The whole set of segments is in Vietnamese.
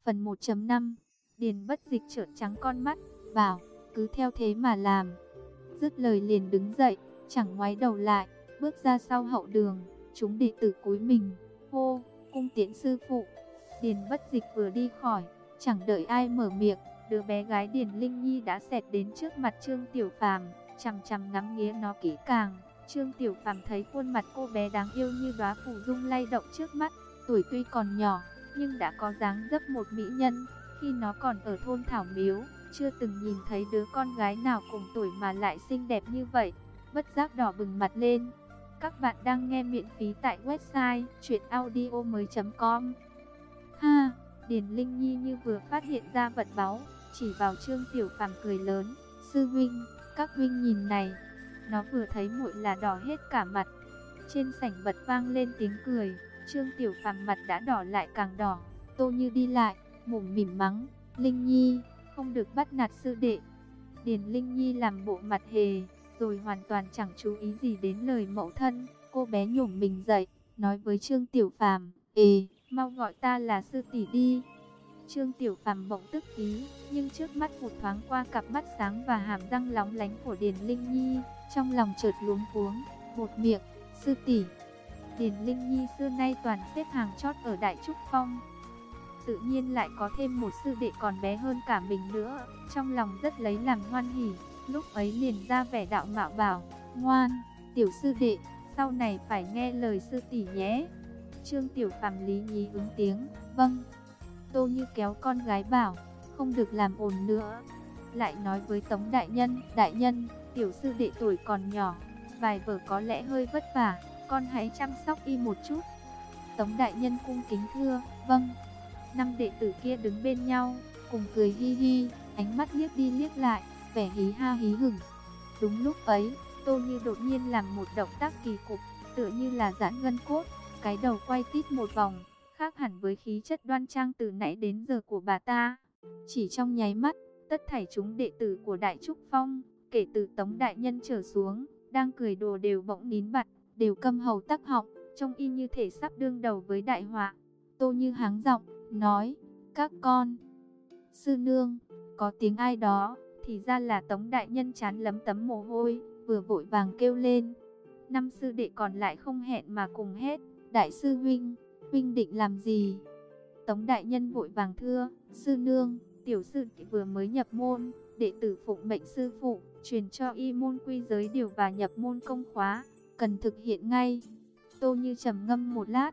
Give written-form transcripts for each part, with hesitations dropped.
Phần 1.5. Điền Bất Dịch trợn trắng con mắt, bảo, cứ theo thế mà làm. Dứt lời liền đứng dậy, chẳng ngoái đầu lại, bước ra sau hậu đường. Chúng đệ tử cúi mình, hô, cung tiễn sư phụ. Điền Bất Dịch vừa đi khỏi, chẳng đợi ai mở miệng, đứa bé gái Điền Linh Nhi đã xẹt đến trước mặt Trương Tiểu Phàm, chằm chằm ngắm nghía nó kỹ càng. Trương Tiểu Phàm thấy khuôn mặt cô bé đáng yêu như đóa phù dung lay động trước mắt, tuổi tuy còn nhỏ, nhưng đã có dáng dấp một mỹ nhân. Khi nó còn ở thôn Thảo Miếu, chưa từng nhìn thấy đứa con gái nào cùng tuổi mà lại xinh đẹp như vậy, bất giác đỏ bừng mặt lên. Các bạn đang nghe miễn phí tại website chuyenaudio.com. Ha, Điền Linh Nhi như vừa phát hiện ra vật báu, chỉ vào Trương Tiểu Phàm cười lớn, sư huynh, các huynh nhìn này. Nó vừa thấy muội là đỏ hết cả mặt. Trên sảnh bật vang lên tiếng cười, Trương Tiểu Phàm mặt đã đỏ lại càng đỏ. Tô Như đi lại, mồm mỉm mắng, Linh Nhi, không được bắt nạt sư đệ. Điền Linh Nhi làm bộ mặt hề, rồi hoàn toàn chẳng chú ý gì đến lời mẫu thân. Cô bé nhổm mình dậy, nói với Trương Tiểu Phàm, mau gọi ta là sư tỷ đi. Trương Tiểu Phàm bỗng tức ý, nhưng trước mắt vụt thoáng qua cặp mắt sáng và hàm răng lóng lánh của Điền Linh Nhi, trong lòng chợt luống cuống, buột miệng, sư tỷ. Điền Linh Nhi xưa nay toàn xếp hàng chót ở Đại Trúc Phong, tự nhiên lại có thêm một sư đệ còn bé hơn cả mình nữa, trong lòng rất lấy làm hoan hỉ. Lúc ấy liền ra vẻ đạo mạo bảo, ngoan, tiểu sư đệ, sau này phải nghe lời sư tỷ nhé. Trương Tiểu Phàm lý nhí ứng tiếng, vâng. Tô Như kéo con gái bảo, không được làm ồn nữa. Lại nói với Tống đại nhân, tiểu sư đệ tuổi còn nhỏ, vài vở có lẽ hơi vất vả, con hãy chăm sóc y một chút. Tống đại nhân cung kính thưa, vâng. Năm đệ tử kia đứng bên nhau, cùng cười hi hi, ánh mắt liếc đi liếc lại, vẻ hí ha hí hửng. Đúng lúc ấy, Tô Như đột nhiên làm một động tác kỳ cục, tựa như là giãn gân cốt, cái đầu quay tít một vòng, khác hẳn với khí chất đoan trang từ nãy đến giờ của bà ta. Chỉ trong nháy mắt, tất thảy chúng đệ tử của Đại Trúc Phong, kể từ Tống đại nhân trở xuống, đang cười đùa đều bỗng nín bặt, đều câm hầu tắc họng, trông y như thể sắp đương đầu với đại họa. Tô Như háng giọng, nói, các con. Sư nương, có tiếng ai đó, thì ra là Tống đại nhân chán lấm tấm mồ hôi, vừa vội vàng kêu lên. Năm sư đệ còn lại không hẹn mà cùng hét, đại sư huynh, huynh định làm gì? Tống đại nhân vội vàng thưa, sư nương, tiểu sư vừa mới nhập môn, đệ tử phụng mệnh sư phụ, truyền cho y môn quy giới điều và nhập môn công khóa, cần thực hiện ngay. Tô Như trầm ngâm một lát,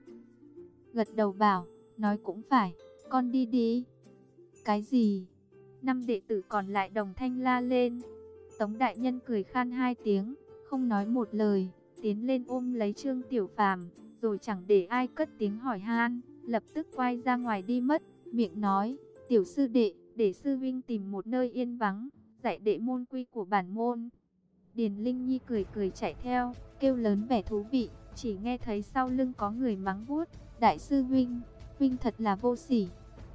gật đầu bảo, nói cũng phải, con đi đi. Cái gì? Năm đệ tử còn lại đồng thanh la lên. Tống đại nhân cười khan hai tiếng, không nói một lời, tiến lên ôm lấy Trương Tiểu Phàm, rồi chẳng để ai cất tiếng hỏi han, lập tức quay ra ngoài đi mất, miệng nói, tiểu sư đệ, để sư vinh tìm một nơi yên vắng, dạy đệ môn quy của bản môn. Điền Linh Nhi cười cười chạy theo, kêu lớn vẻ thú vị, chỉ nghe thấy sau lưng có người mắng vuốt, đại sư vinh, vinh thật là vô sỉ,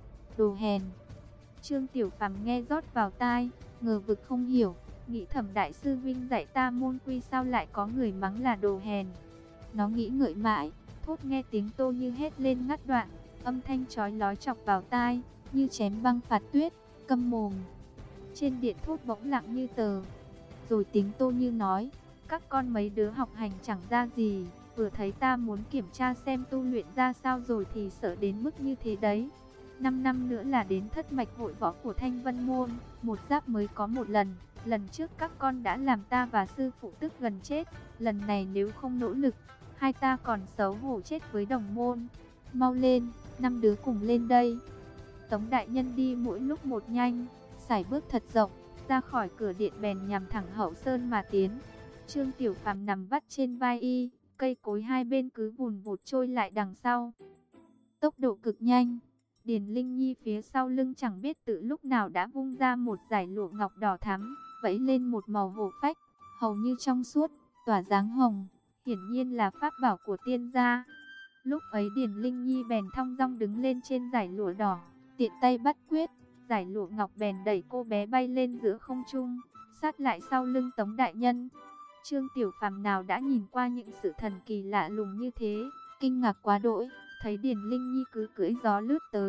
đồ hèn. Trương Tiểu Phàm nghe rót vào tai, ngờ vực không hiểu, nghĩ thầm đại sư vinh dạy ta môn quy sao lại có người mắng là đồ hèn. Nó nghĩ ngợi mãi, thốt nghe tiếng Tô Như hét lên ngắt đoạn, âm thanh chói lói chọc vào tai, như chém băng phạt tuyết, câm mồm. Trên điện thốt bỗng lặng như tờ, rồi tiếng Tô Như nói, các con mấy đứa học hành chẳng ra gì, vừa thấy ta muốn kiểm tra xem tu luyện ra sao rồi thì sợ đến mức như thế đấy. 5 năm nữa là đến thất mạch hội võ của Thanh Vân Môn, một giáp mới có một lần. Lần trước các con đã làm ta và sư phụ tức gần chết, lần này nếu không nỗ lực, hai ta còn xấu hổ chết với đồng môn. Mau lên, 5 đứa cùng lên đây. Tống đại nhân đi mỗi lúc một nhanh, sải bước thật rộng, ra khỏi cửa điện bèn nhằm thẳng hậu sơn mà tiến. Trương Tiểu Phàm nằm vắt trên vai y, cây cối hai bên cứ vùn vụt trôi lại đằng sau, tốc độ cực nhanh. Điền Linh Nhi phía sau lưng chẳng biết từ lúc nào đã vung ra một dải lụa ngọc đỏ thắm, vẫy lên một màu hổ phách, hầu như trong suốt, tỏa dáng hồng, hiển nhiên là pháp bảo của tiên gia. Lúc ấy Điền Linh Nhi bèn thong dong đứng lên trên dải lụa đỏ, tiện tay bắt quyết, dải lụa ngọc bèn đẩy cô bé bay lên giữa không trung, sát lại sau lưng Tống đại nhân. Trương Tiểu Phàm nào đã nhìn qua những sự thần kỳ lạ lùng như thế, kinh ngạc quá đỗi, thấy Điền Linh Nhi cứ cưỡi gió lướt tới,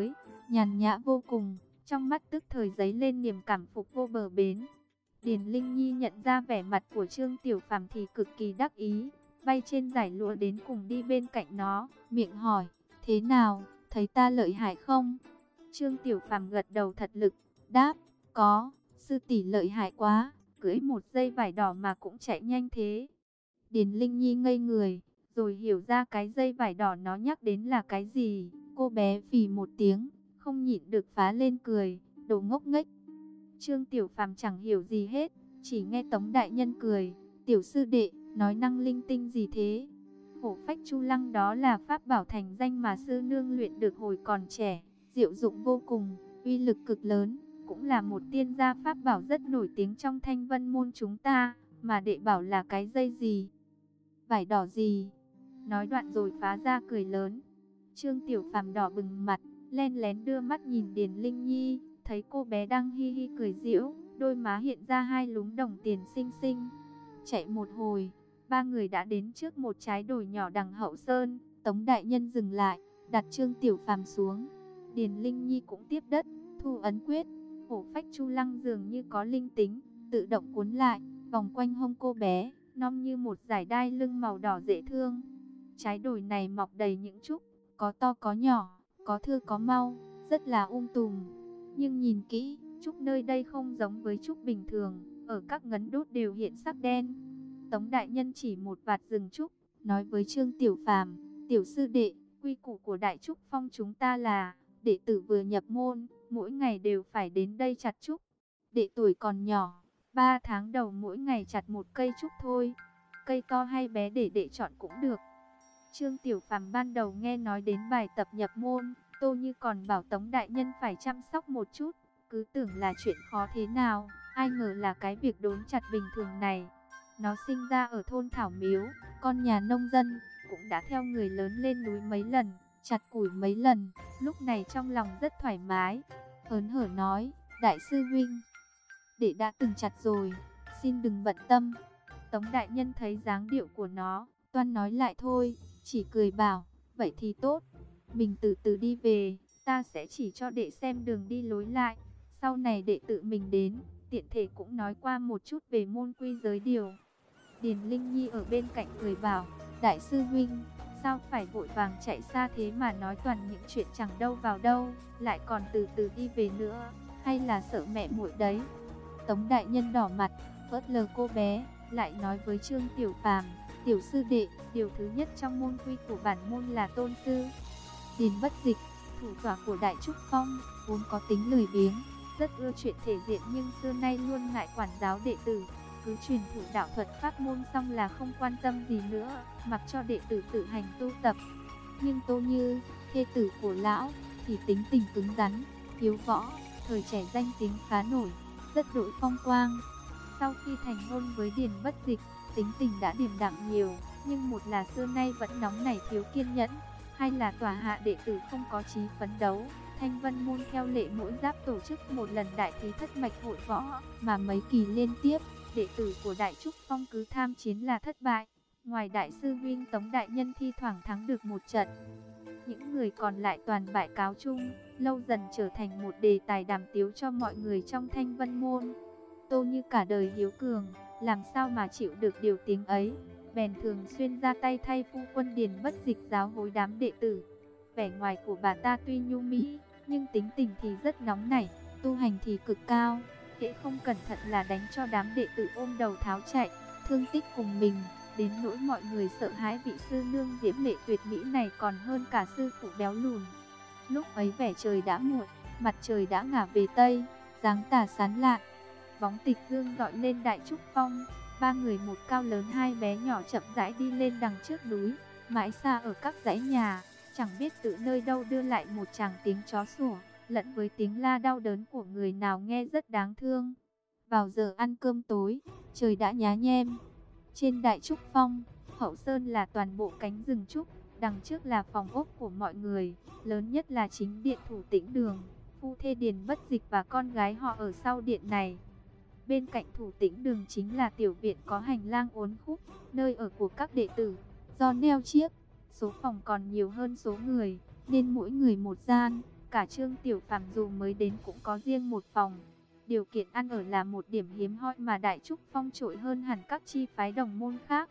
nhàn nhã vô cùng, trong mắt tức thời giấy lên niềm cảm phục vô bờ bến. Điền Linh Nhi nhận ra vẻ mặt của Trương Tiểu Phàm thì cực kỳ đắc ý, bay trên giải lụa đến cùng đi bên cạnh nó, miệng hỏi, thế nào, thấy ta lợi hại không? Trương Tiểu Phàm gật đầu thật lực, đáp, có, sư tỷ lợi hại quá, cưỡi một dây vải đỏ mà cũng chạy nhanh thế. Điền Linh Nhi ngây người, rồi hiểu ra cái dây vải đỏ nó nhắc đến là cái gì. Cô bé phì một tiếng, không nhịn được phá lên cười, đồ ngốc nghếch. Trương Tiểu Phàm chẳng hiểu gì hết, chỉ nghe Tống đại nhân cười, tiểu sư đệ, nói năng linh tinh gì thế? Hổ phách chu lăng đó là pháp bảo thành danh mà sư nương luyện được hồi còn trẻ, diệu dụng vô cùng, uy lực cực lớn, cũng là một tiên gia pháp bảo rất nổi tiếng trong Thanh Vân môn chúng ta, mà đệ bảo là cái dây gì? Vải đỏ gì? Nói đoạn rồi phá ra cười lớn. Trương Tiểu Phàm đỏ bừng mặt, len lén đưa mắt nhìn Điền Linh Nhi, thấy cô bé đang hi hi cười giễu, đôi má hiện ra hai lúm đồng tiền xinh xinh. Chạy một hồi, ba người đã đến trước một trái đồi nhỏ đằng hậu sơn. Tống đại nhân dừng lại, đặt Trương Tiểu Phàm xuống. Điền Linh Nhi cũng tiếp đất, thu ấn quyết. Hổ phách chu lăng dường như có linh tính, tự động cuốn lại, vòng quanh hông cô bé, non như một dải đai lưng màu đỏ dễ thương. Trái đồi này mọc đầy những trúc, có to có nhỏ, có thưa có mau, rất là tùm. Nhưng nhìn kỹ, trúc nơi đây không giống với trúc bình thường, ở các ngấn đốt đều hiện sắc đen. Tống đại nhân chỉ một vạt rừng trúc, nói với Trương Tiểu Phàm, tiểu sư đệ, quy củ của Đại Trúc Phong chúng ta là, đệ tử vừa nhập môn, mỗi ngày đều phải đến đây chặt trúc. Đệ tuổi còn nhỏ, 3 tháng đầu mỗi ngày chặt một cây trúc thôi, cây to hay bé để đệ chọn cũng được. Trương Tiểu Phàm ban đầu nghe nói đến bài tập nhập môn, Tô Như còn bảo Tống đại nhân phải chăm sóc một chút, cứ tưởng là chuyện khó thế nào, ai ngờ là cái việc đốn chặt bình thường này. Nó sinh ra ở thôn Thảo Miếu, con nhà nông dân, cũng đã theo người lớn lên núi mấy lần, chặt củi mấy lần, lúc này trong lòng rất thoải mái, hớn hở nói, đại sư huynh, đệ đã từng chặt rồi, xin đừng bận tâm. Tống đại nhân thấy dáng điệu của nó, toan nói lại thôi, chỉ cười bảo, vậy thì tốt, mình từ từ đi về, ta sẽ chỉ cho đệ xem đường đi lối lại, sau này đệ tự mình đến, tiện thể cũng nói qua một chút về môn quy giới điều. Điền Linh Nhi ở bên cạnh cười bảo, đại sư huynh, sao phải vội vàng chạy xa thế mà nói toàn những chuyện chẳng đâu vào đâu, lại còn từ từ đi về nữa, hay là sợ mẹ muội đấy? Tống đại nhân đỏ mặt, phớt lờ cô bé, lại nói với Trương Tiểu Phàm, tiểu sư đệ, điều thứ nhất trong môn quy của bản môn là tôn sư. Điền Bất Dịch, thủ tọa của Đại Trúc Phong, vốn có tính lười biếng, rất ưa chuyện thể diện nhưng xưa nay luôn ngại quản giáo đệ tử, cứ truyền thụ đạo thuật pháp môn xong là không quan tâm gì nữa, mặc cho đệ tử tự hành tu tập. Nhưng Tô Như, thê tử của lão, thì tính tình cứng rắn, hiếu võ, thời trẻ danh tiếng khá nổi, rất đội phong quang. Sau khi thành hôn với Điền Bất Dịch, tính tình đã điềm đạm nhiều, nhưng một là xưa nay vẫn nóng nảy thiếu kiên nhẫn, hai là tòa hạ đệ tử không có chí phấn đấu. Thanh Vân môn theo lệ mỗi giáp tổ chức một lần đại thí thất mạch hội võ, mà mấy kỳ liên tiếp, đệ tử của Đại Trúc Phong cứ tham chiến là thất bại. Ngoài đại sư huynh Tống đại nhân thi thoảng thắng được một trận, những người còn lại toàn bại cáo chung, lâu dần trở thành một đề tài đàm tiếu cho mọi người trong Thanh Vân môn. Tô Như cả đời hiếu cường, làm sao mà chịu được điều tiếng ấy, bèn thường xuyên ra tay thay phu quân Điền Bất Dịch giáo huấn đám đệ tử. Vẻ ngoài của bà ta tuy nhu mỹ, nhưng tính tình thì rất nóng nảy, tu hành thì cực cao, hễ không cẩn thận là đánh cho đám đệ tử ôm đầu tháo chạy, thương tích cùng mình, đến nỗi mọi người sợ hãi vị sư nương diễm lệ tuyệt mỹ này còn hơn cả sư phụ béo lùn. Lúc ấy vẻ trời đã muộn, mặt trời đã ngả về tây, dáng tà sán lạn, bóng tịch dương dọi lên Đại Trúc Phong. Ba người một cao lớn hai bé nhỏ chậm rãi đi lên đằng trước núi, mãi xa ở các dãy nhà, chẳng biết từ nơi đâu đưa lại một tràng tiếng chó sủa, lẫn với tiếng la đau đớn của người nào nghe rất đáng thương. Vào giờ ăn cơm tối, trời đã nhá nhem. Trên Đại Trúc Phong, hậu sơn là toàn bộ cánh rừng trúc, đằng trước là phòng ốc của mọi người, lớn nhất là chính điện Thủ Tĩnh Đường. Phu thê Điền Bất Dịch và con gái họ ở sau điện này. Bên cạnh Thủ Tĩnh Đường chính là tiểu viện có hành lang uốn khúc, nơi ở của các đệ tử. Do neo chiếc, số phòng còn nhiều hơn số người, nên mỗi người một gian, cả Trương Tiểu Phàm dù mới đến cũng có riêng một phòng. Điều kiện ăn ở là một điểm hiếm hoi mà Đại Trúc Phong trội hơn hẳn các chi phái đồng môn khác.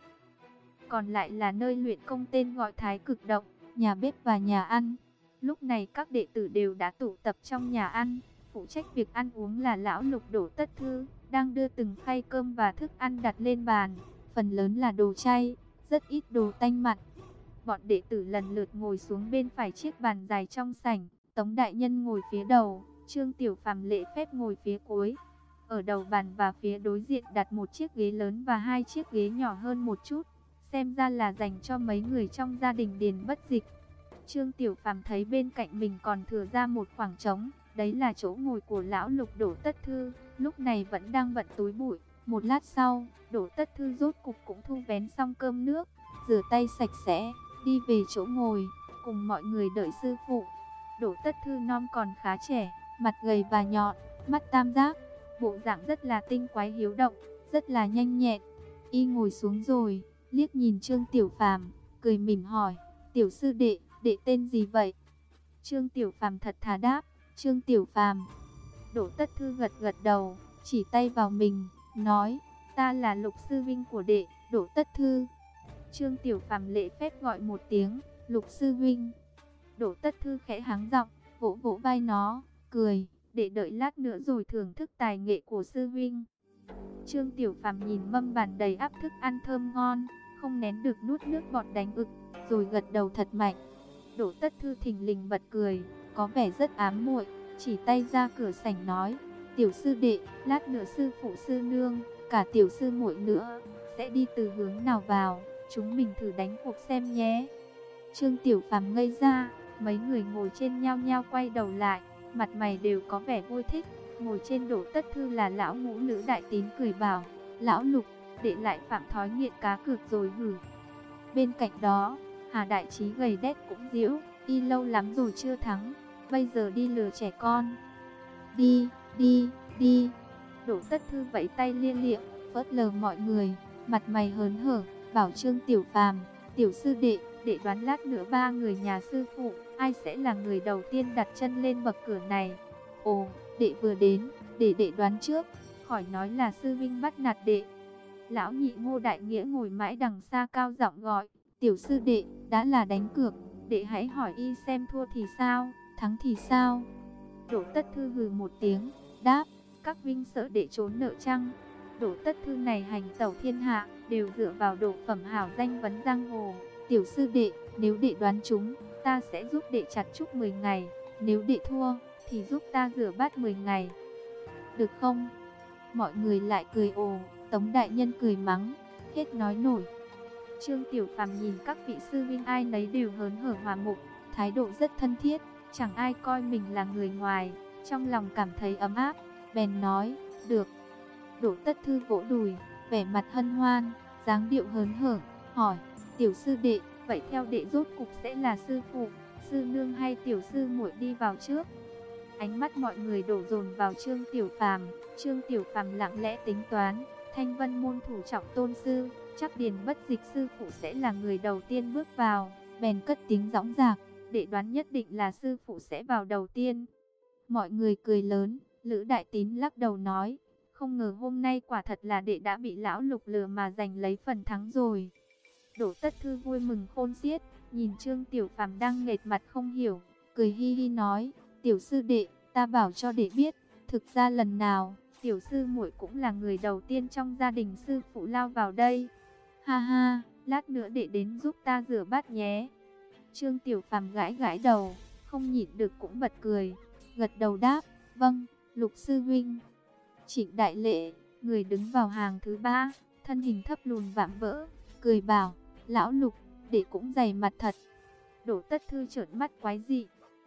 Còn lại là nơi luyện công tên gọi Thái Cực Động, nhà bếp và nhà ăn. Lúc này các đệ tử đều đã tụ tập trong nhà ăn. Phụ trách việc ăn uống là lão Lục Đỗ Tất Thư, đang đưa từng khay cơm và thức ăn đặt lên bàn. Phần lớn là đồ chay, rất ít đồ tanh mặn. Bọn đệ tử lần lượt ngồi xuống bên phải chiếc bàn dài trong sảnh. Tống đại nhân ngồi phía đầu, Trương Tiểu Phàm lễ phép ngồi phía cuối. Ở đầu bàn và phía đối diện đặt một chiếc ghế lớn và hai chiếc ghế nhỏ hơn một chút, xem ra là dành cho mấy người trong gia đình Điền Bất Dịch. Trương Tiểu Phàm thấy bên cạnh mình còn thừa ra một khoảng trống, đấy là chỗ ngồi của lão Lục Đỗ Tất Thư, lúc này vẫn đang bận túi bụi. Một lát sau, Đỗ Tất Thư rốt cục cũng thu vén xong cơm nước, rửa tay sạch sẽ, đi về chỗ ngồi, cùng mọi người đợi sư phụ. Đỗ Tất Thư non còn khá trẻ, mặt gầy và nhọn, mắt tam giác, bộ dạng rất là tinh quái hiếu động, rất là nhanh nhẹn. Y ngồi xuống rồi, liếc nhìn Trương Tiểu Phàm, cười mỉm hỏi: "Tiểu sư đệ, đệ tên gì vậy?" Trương Tiểu Phàm thật thà đáp: "Trương Tiểu Phàm." Đỗ Tất Thư gật gật đầu, chỉ tay vào mình, nói: "Ta là Lục sư huynh của đệ, Đỗ Tất Thư." Trương Tiểu Phàm lễ phép gọi một tiếng: "Lục sư huynh." Đỗ Tất Thư khẽ hắng giọng, vỗ vỗ vai nó, cười: "Để đợi lát nữa rồi thưởng thức tài nghệ của sư huynh." Trương Tiểu Phàm nhìn mâm bàn đầy ắp thức ăn thơm ngon, không nén được nuốt nước bọt đánh ực, rồi gật đầu thật mạnh. Đỗ Tất Thư thình lình bật cười, có vẻ rất ám muội, chỉ tay ra cửa sảnh nói: "Tiểu sư đệ, lát nữa sư phụ sư nương, cả tiểu sư muội nữa, sẽ đi từ hướng nào vào, chúng mình thử đánh cuộc xem nhé." Trương Tiểu Phàm ngây ra, mấy người ngồi trên nhao nhao quay đầu lại, mặt mày đều có vẻ vui thích. Ngồi trên Đỗ Tất Thư là lão ngũ Lữ Đại Tín cười bảo: "Lão Lục, đệ lại phạm thói nghiện cá cược rồi hử?" Bên cạnh đó, Hà Đại Trí gầy đét cũng giễu: "Y lâu lắm rồi chưa thắng, bây giờ đi lừa trẻ con." "Đi, đi, đi." Đỗ Tất Thư vẫy tay lia lịa, phớt lờ mọi người, mặt mày hớn hở, bảo Trương Tiểu Phàm: "Tiểu sư đệ, đệ đoán lát nữa ba người nhà sư phụ, ai sẽ là người đầu tiên đặt chân lên bậc cửa này?" "Ồ, đệ vừa đến, để đệ đoán trước, khỏi nói là sư huynh bắt nạt đệ." Lão nhị Ngô Đại Nghĩa ngồi mãi đằng xa cao giọng gọi: "Tiểu sư đệ, đã là đánh cược, đệ hãy hỏi y xem thua thì sao, thắng thì sao?" Đỗ Tất Thư hừ một tiếng, đáp: "Các huynh sợ đệ trốn nợ chăng?" Đỗ Tất Thư này hành tẩu thiên hạ, đều dựa vào độ phẩm hảo danh vấn giang hồ. "Tiểu sư đệ, nếu đệ đoán trúng, ta sẽ giúp đệ chặt chúc 10 ngày, nếu đệ thua, thì giúp ta rửa bát 10 ngày. Được không?" Mọi người lại cười ồ, Tống đại nhân cười mắng, hết nói nổi. Trương Tiểu Phàm nhìn các vị sư huynh ai nấy đều hớn hở hòa mục, thái độ rất thân thiết, chẳng ai coi mình là người ngoài, trong lòng cảm thấy ấm áp, bèn nói: "Được." Đỗ Tất Thư vỗ đùi, vẻ mặt hân hoan, dáng điệu hớn hở, hỏi: "Tiểu sư đệ, vậy theo đệ rốt cục sẽ là sư phụ, sư nương hay tiểu sư muội đi vào trước?" Ánh mắt mọi người đổ dồn vào Trương Tiểu Phàm. Trương Tiểu Phàm lặng lẽ tính toán, Thanh Vân môn thủ trọng tôn sư, chắc Điền Bất Dịch sư phụ sẽ là người đầu tiên bước vào, bèn cất tiếng dõng dạc: "Đệ đoán nhất định là sư phụ sẽ vào đầu tiên." Mọi người cười lớn. Lữ Đại Tín lắc đầu nói: "Không ngờ hôm nay quả thật là đệ đã bị lão Lục lừa mà giành lấy phần thắng rồi." Đỗ Tất Thư vui mừng khôn xiết, nhìn Trương Tiểu Phàm đang nghệt mặt không hiểu, cười hi hi nói: "Tiểu sư đệ, ta bảo cho đệ biết, thực ra lần nào, tiểu sư muội cũng là người đầu tiên trong gia đình sư phụ lao vào đây. Ha ha, lát nữa đệ đến giúp ta rửa bát nhé." Trương Tiểu Phàm gãi gãi đầu, không nhịn được cũng bật cười, gật đầu đáp: "Vâng, Lục sư huynh." Trịnh Đại Lệ, người đứng vào hàng thứ ba, thân hình thấp lùn vạm vỡ, cười bảo: "Lão Lục, đệ cũng dày mặt thật." Đỗ Tất Thư trợn mắt quái dị,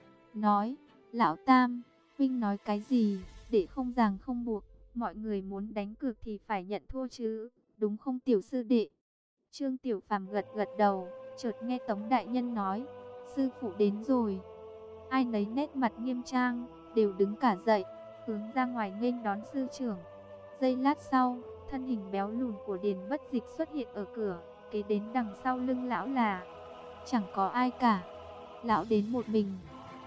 nói: "Lão Tam, huynh nói cái gì, để không ràng không buộc, mọi người muốn đánh cược thì phải nhận thua chứ, đúng không tiểu sư đệ?" Trương Tiểu Phàm gật gật đầu, chợt nghe Tống đại nhân nói: "Sư phụ đến rồi." Ai nấy nét mặt nghiêm trang, đều đứng cả dậy, hướng ra ngoài nghênh đón sư trưởng. Giây lát sau, thân hình béo lùn của Điền Bất Dịch xuất hiện ở cửa, kế đến đằng sau lưng lão là chẳng có ai cả. Lão đến một mình.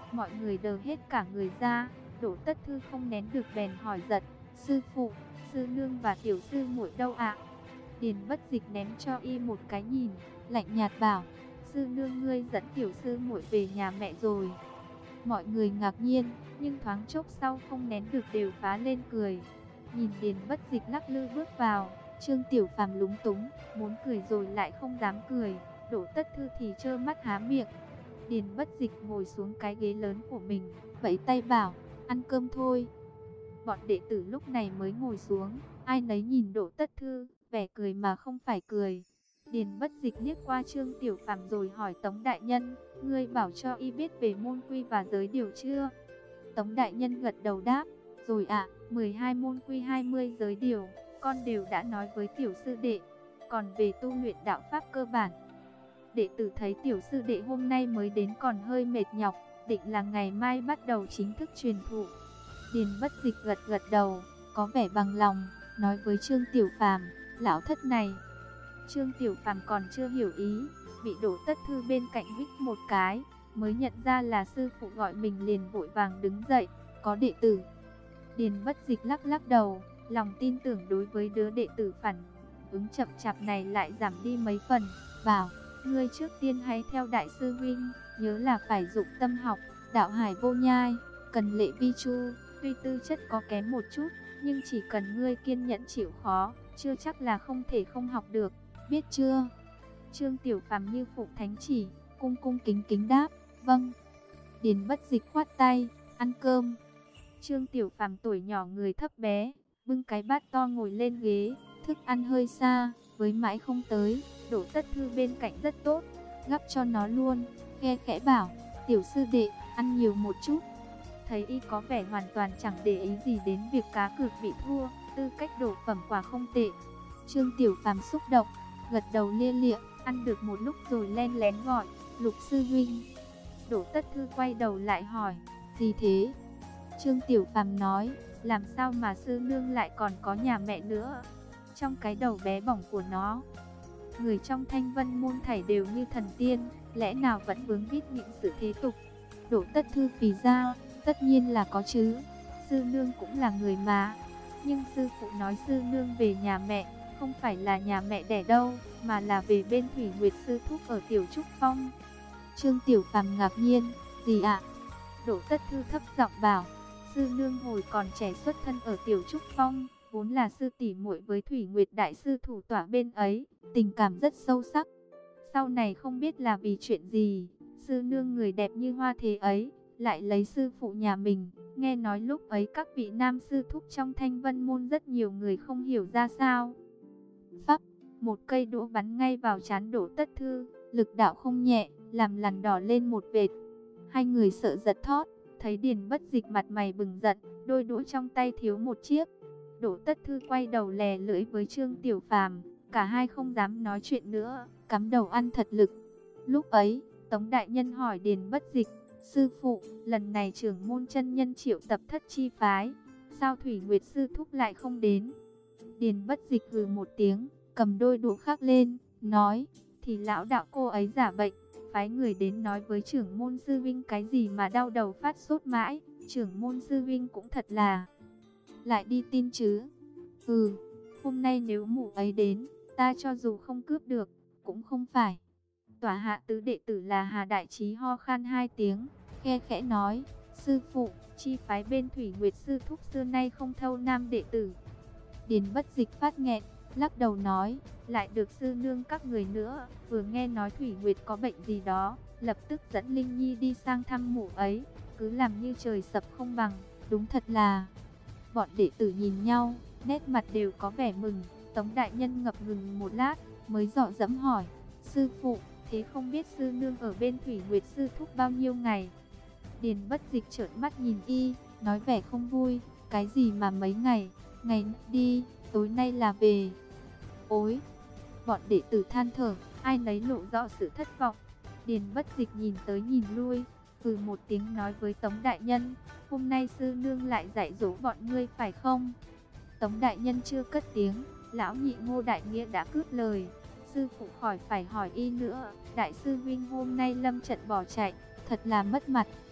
Mọi người đờ hết cả người ra. Đỗ Tất Thư không nén được bèn hỏi giật: sư phụ, sư nương và tiểu sư muội đâu ạ? Điền Bất Dịch ném cho y một cái nhìn, lạnh nhạt bảo: sư nương ngươi dẫn tiểu sư muội về nhà mẹ rồi. Mọi người ngạc nhiên, nhưng thoáng chốc sau không nén được đều phá lên cười. Nhìn Điền Bất Dịch lắc lư bước vào, Trương Tiểu Phàm lúng túng, muốn cười rồi lại không dám cười. Đỗ Tất Thư thì trơ mắt há miệng. Điền Bất Dịch ngồi xuống cái ghế lớn của mình, vẫy tay bảo: ăn cơm thôi. Bọn đệ tử lúc này mới ngồi xuống, ai nấy nhìn Đỗ Tất Thư, vẻ cười mà không phải cười. Điền Bất Dịch liếc qua Trương Tiểu Phàm rồi hỏi Tống đại nhân: ngươi bảo cho y biết về môn quy và giới điều chưa? Tống đại nhân gật đầu đáp: rồi ạ, 12 môn quy 20 giới điều, con đều đã nói với tiểu sư đệ. Còn về tu luyện đạo pháp cơ bản, đệ tử thấy tiểu sư đệ hôm nay mới đến còn hơi mệt nhọc, định là ngày mai bắt đầu chính thức truyền thụ. Điền Bất Dịch gật gật đầu, có vẻ bằng lòng, nói với Trương Tiểu Phàm: lão thất này. Trương Tiểu Phàm còn chưa hiểu ý, bị Đỗ Tất Thư bên cạnh hít một cái, mới nhận ra là sư phụ gọi mình, liền vội vàng đứng dậy: có đệ tử. Điền Bất Dịch lắc lắc đầu, lòng tin tưởng đối với đứa đệ tử phản ứng chậm chạp này lại giảm đi mấy phần, bảo: ngươi trước tiên hãy theo đại sư huynh, nhớ là phải dụng tâm học, đạo hải vô nhai, cần lệ vi chu. Tuy tư chất có kém một chút, nhưng chỉ cần ngươi kiên nhẫn chịu khó, chưa chắc là không thể không học được, biết chưa? Trương Tiểu Phàm như phụ thánh chỉ, cung cung kính kính đáp: vâng. Điền Bất Dịch khoát tay: ăn cơm. Trương Tiểu Phàm tuổi nhỏ người thấp bé, bưng cái bát to ngồi lên ghế, thức ăn hơi xa, với mãi không tới. Đỗ Tất Thư bên cạnh rất tốt, gắp cho nó luôn, khe khẽ bảo: tiểu sư đệ, ăn nhiều một chút. Thấy y có vẻ hoàn toàn chẳng để ý gì đến việc cá cược bị thua, tư cách đổ phẩm quả không tệ. Trương Tiểu Phàm xúc động, gật đầu lia lịa, ăn được một lúc rồi len lén gọi: Lục sư huynh. Đỗ Tất Thư quay đầu lại hỏi: gì thế? Trương Tiểu Phàm nói: làm sao mà sư nương lại còn có nhà mẹ nữa? Trong cái đầu bé bỏng của nó, người trong Thanh Vân môn thảy đều như thần tiên, lẽ nào vẫn vướng víu những sự thế tục? Đỗ Tất Thư phì ra: tất nhiên là có chứ, sư nương cũng là người mà. Nhưng sư phụ nói sư nương về nhà mẹ, không phải là nhà mẹ đẻ đâu, mà là về bên Thủy Nguyệt sư thúc ở Tiểu Trúc Phong. Trương Tiểu Phàm ngạc nhiên: gì ạ? Đỗ Tất Thư thấp giọng bảo: sư nương hồi còn trẻ xuất thân ở Tiểu Trúc Phong, vốn là sư tỷ muội với Thủy Nguyệt đại sư thủ tọa bên ấy, tình cảm rất sâu sắc. Sau này không biết là vì chuyện gì, sư nương người đẹp như hoa thế ấy lại lấy sư phụ nhà mình. Nghe nói lúc ấy các vị nam sư thúc trong Thanh Vân môn rất nhiều người không hiểu ra sao. Phắp, một cây đũa bắn ngay vào trán Đỗ Tất Thư, lực đạo không nhẹ, làm lằn đỏ lên một vệt. Hai người sợ giật thót, thấy Điền Bất Dịch mặt mày bừng giận, đôi đũa trong tay thiếu một chiếc. Đỗ Tất Thư quay đầu lè lưỡi với Trương Tiểu Phàm, cả hai không dám nói chuyện nữa, cắm đầu ăn thật lực. Lúc ấy, Tống đại nhân hỏi Điền Bất Dịch: sư phụ, lần này trưởng môn chân nhân triệu tập thất chi phái, sao Thủy Nguyệt sư thúc lại không đến? Điền Bất Dịch hừ một tiếng, cầm đôi đũa khác lên, nói: thì lão đạo cô ấy giả bệnh, phái người đến nói với trưởng môn sư vinh cái gì mà đau đầu phát sốt mãi. Trưởng môn sư vinh cũng thật là lại đi tin chứ. Hôm nay nếu mụ ấy đến, ta cho dù không cướp được, cũng không phải. Tòa hạ tứ đệ tử là Hà Đại Trí ho khan hai tiếng, khe khẽ nói: sư phụ, chi phái bên Thủy Nguyệt sư thúc xưa nay không thâu nam đệ tử. Điền Bất Dịch phát nghẹn, lắc đầu nói: lại được sư nương các người nữa, vừa nghe nói Thủy Nguyệt có bệnh gì đó, lập tức dẫn Linh Nhi đi sang thăm mụ ấy, cứ làm như trời sập không bằng, đúng thật là. Bọn đệ tử nhìn nhau, nét mặt đều có vẻ mừng. Tống đại nhân ngập ngừng một lát, mới dọ dẫm hỏi: sư phụ, thế không biết sư nương ở bên Thủy Nguyệt sư thúc bao nhiêu ngày? Điền Bất Dịch trợn mắt nhìn y, nói vẻ không vui: cái gì mà mấy ngày, ngày đi, tối nay là về. Ôi! Bọn đệ tử than thở, ai nấy lộ rõ sự thất vọng. Điền Bất Dịch nhìn tới nhìn lui, một tiếng nói với Tống đại nhân: hôm nay sư nương lại dạy dỗ bọn ngươi phải không? Tống đại nhân chưa cất tiếng, lão nhị Ngô Đại Nghĩa đã cướp lời: sư phụ khỏi phải hỏi y nữa, đại sư huynh hôm nay lâm trận bỏ chạy, thật là mất mặt.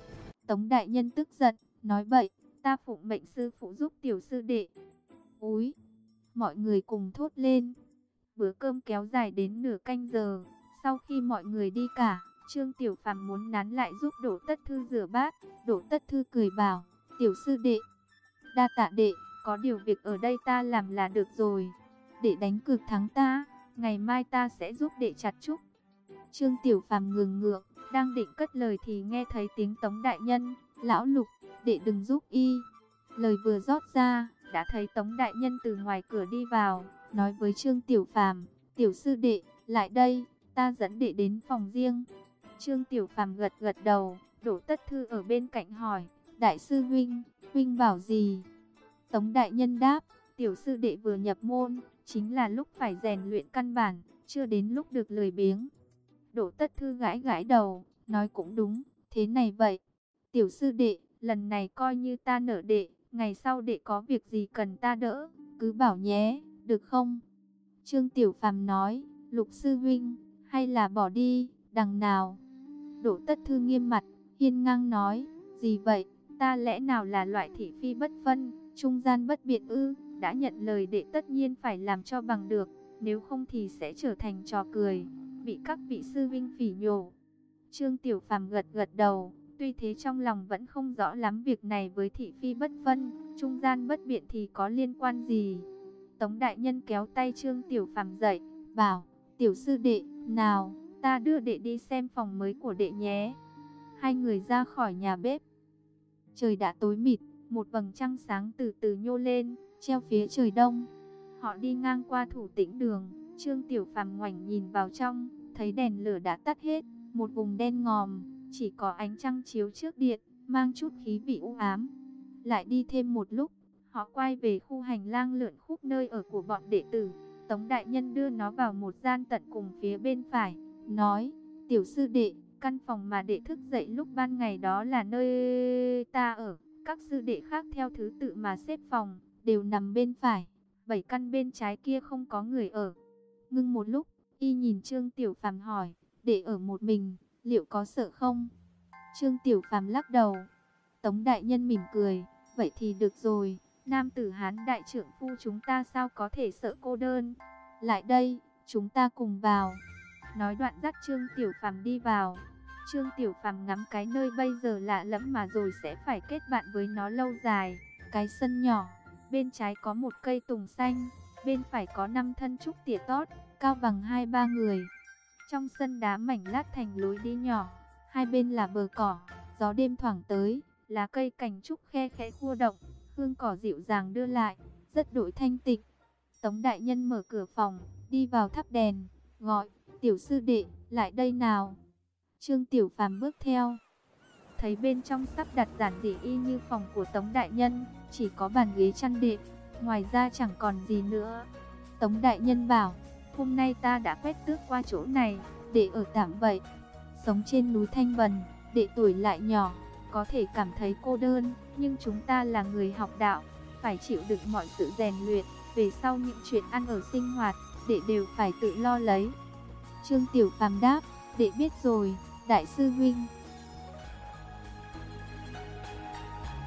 Tống đại nhân tức giận, nói bậy, ta phụng mệnh sư phụ giúp tiểu sư đệ. Úi, mọi người cùng thốt lên. Bữa cơm kéo dài đến nửa canh giờ. Sau khi mọi người đi cả, Trương Tiểu Phàm muốn nán lại giúp Đỗ Tất Thư rửa bát. Đỗ Tất Thư cười bảo, tiểu sư đệ, đa tạ đệ, có điều việc ở đây ta làm là được rồi. Đệ đánh cược thắng ta, ngày mai ta sẽ giúp đệ chặt trúc. Trương Tiểu Phàm ngừng ngượng, đang định cất lời thì nghe thấy tiếng Tống đại nhân, lão Lục, đệ đừng giúp y. Lời vừa rót ra, đã thấy Tống đại nhân từ ngoài cửa đi vào, nói với Trương Tiểu Phàm, tiểu sư đệ, lại đây, ta dẫn đệ đến phòng riêng. Trương Tiểu Phàm gật gật đầu. Đỗ Tất Thư ở bên cạnh hỏi, đại sư huynh bảo gì? Tống đại nhân đáp, tiểu sư đệ vừa nhập môn, chính là lúc phải rèn luyện căn bản, chưa đến lúc được lười biếng. Đỗ Tất Thư gãi gãi đầu, nói cũng đúng, thế này vậy. Tiểu sư đệ, lần này coi như ta nợ đệ, ngày sau đệ có việc gì cần ta đỡ, cứ bảo nhé, được không? Trương Tiểu Phàm nói, Lục sư huynh, hay là bỏ đi, đằng nào? Đỗ Tất Thư nghiêm mặt, hiên ngang nói, gì vậy, ta lẽ nào là loại thị phi bất phân, trung gian bất biện ư? Đã nhận lời đệ tất nhiên phải làm cho bằng được, nếu không thì sẽ trở thành trò cười, bị các vị sư huynh phỉ nhổ. Trương Tiểu Phàm gật gật đầu, tuy thế trong lòng vẫn không rõ lắm việc này với thị phi bất phân, trung gian bất biện thì có liên quan gì. Tống đại nhân kéo tay Trương Tiểu Phàm dậy, bảo, tiểu sư đệ, nào, ta đưa đệ đi xem phòng mới của đệ nhé. Hai người ra khỏi nhà bếp. Trời đã tối mịt, một vầng trăng sáng từ từ nhô lên, treo phía trời đông. Họ đi ngang qua Thủ Tĩnh đường, Trương Tiểu Phàm ngoảnh nhìn vào trong, thấy đèn lửa đã tắt hết, một vùng đen ngòm, chỉ có ánh trăng chiếu trước điện, mang chút khí vị u ám. Lại đi thêm một lúc, họ quay về khu hành lang lượn khúc nơi ở của bọn đệ tử. Tống đại nhân đưa nó vào một gian tận cùng phía bên phải, nói, tiểu sư đệ, căn phòng mà đệ thức dậy lúc ban ngày đó là nơi ta ở. Các sư đệ khác theo thứ tự mà xếp phòng, đều nằm bên phải. 7 căn bên trái kia không có người ở. Ngưng một lúc, y nhìn Trương Tiểu Phàm hỏi, đệ ở một mình, liệu có sợ không? Trương Tiểu Phàm lắc đầu. Tống đại nhân mỉm cười, vậy thì được rồi, nam tử Hán đại trưởng phu chúng ta sao có thể sợ cô đơn. Lại đây, chúng ta cùng vào. Nói đoạn dắt Trương Tiểu Phàm đi vào. Trương Tiểu Phàm ngắm cái nơi bây giờ lạ lẫm mà rồi sẽ phải kết bạn với nó lâu dài. Cái sân nhỏ, bên trái có một cây tùng xanh, bên phải có 5 thân trúc tỉa tót, cao bằng 2-3 người. Trong sân đá mảnh lát thành lối đi nhỏ, hai bên là bờ cỏ, gió đêm thoảng tới, lá cây cành trúc khe khẽ khua động, hương cỏ dịu dàng đưa lại, rất đổi thanh tịnh. Tống đại nhân mở cửa phòng, đi vào thắp đèn, gọi, tiểu sư đệ, lại đây nào. Trương Tiểu Phàm bước theo, thấy bên trong sắp đặt giản dị y như phòng của Tống đại nhân, chỉ có bàn ghế chăn đệm, ngoài ra chẳng còn gì nữa. Tống đại nhân bảo, hôm nay ta đã quét tước qua chỗ này, để ở tạm vậy. Sống trên núi Thanh Vân, đệ tuổi lại nhỏ, có thể cảm thấy cô đơn, nhưng chúng ta là người học đạo, phải chịu đựng mọi sự rèn luyện, về sau những chuyện ăn ở sinh hoạt, đệ đều phải tự lo lấy. Trương Tiểu Phàm đáp, đệ biết rồi, đại sư huynh.